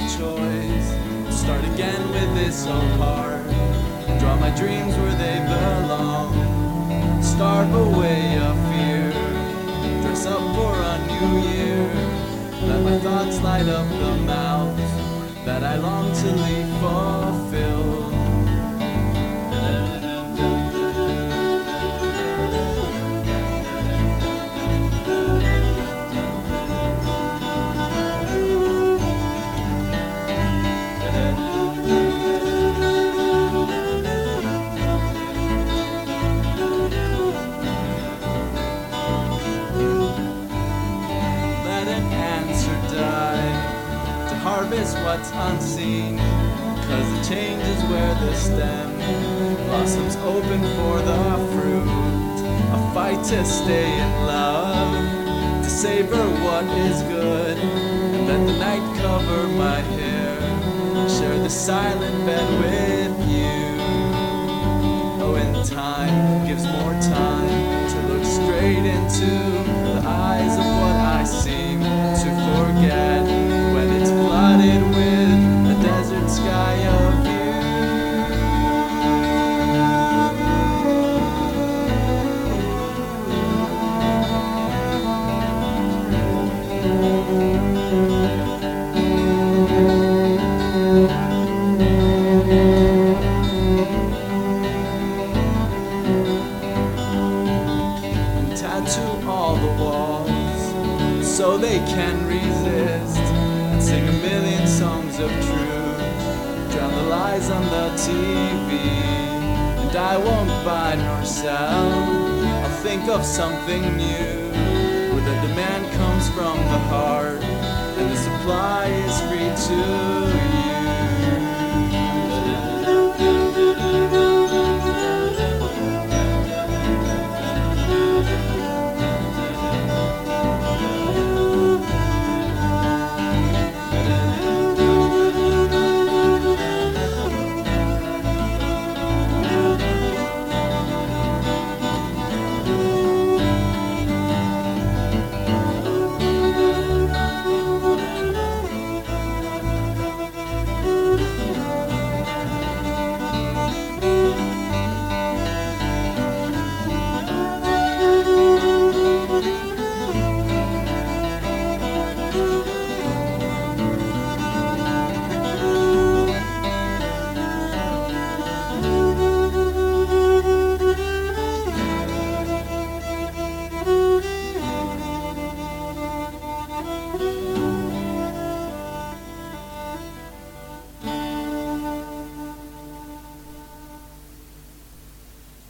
choice. Start again with this old heart. Draw my dreams where they belong. Starve away a fear. Dress up for a new year. Let my thoughts light up the mouths that I long to leave fulfilled. Harvest what's unseen, 'cause the change is where the stem blossoms open for the fruit. A fight to stay in love, to savor what is good, and let the night cover my hair, share the silent bed with you. Oh, and time gives more time to look straight into the eyes of what I seem to forget when it's flooded with a desert sky of you. And tattoo all the walls so they can resist, and sing a million songs of truth, drown the lies on the TV. And I won't buy nor sell, I'll think of something new, where the demand comes from the heart and the supply is free to you.